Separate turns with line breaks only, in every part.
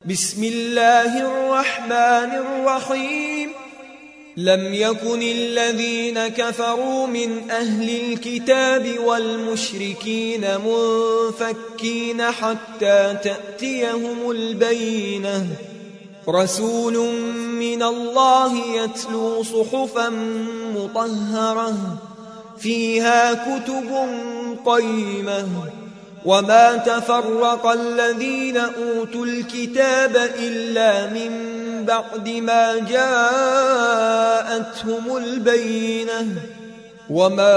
بسم الله الرحمن الرحيم لم يكن الذين كفروا من أهل الكتاب والمشركين منفكين حتى تأتيهم البينة رسول من الله يتلو صحفا مطهرة فيها كتب قيمة وما تفرق الذين أوتوا الكتاب إلا من بعد ما جاءتهم البينة وما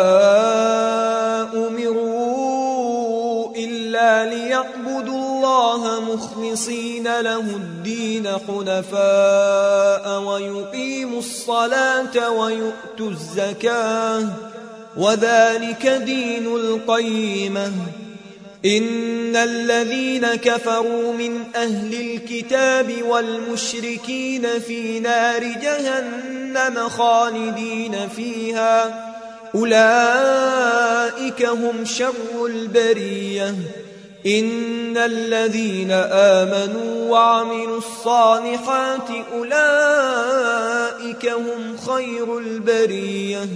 أمروا إلا ليعبدوا الله مخلصين له الدين حنفاء ويقيموا الصلاة ويؤتوا الزكاة وذلك دين القيمة إن الذين كفروا من أهل الكتاب والمشركين في نار جهنم خالدين فيها أولئك هم شر البرية إن الذين آمنوا وعملوا الصالحات أولئك هم خير البرية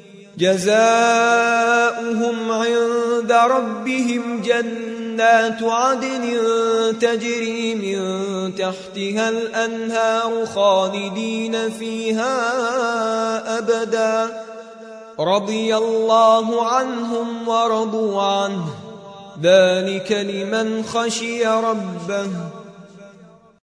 جزاؤهم عند ربهم جنات عدن تجري من تحتها الأنهار خالدين فيها أبدا رضي الله عنهم ورضوا عنه ذلك لمن خشي ربه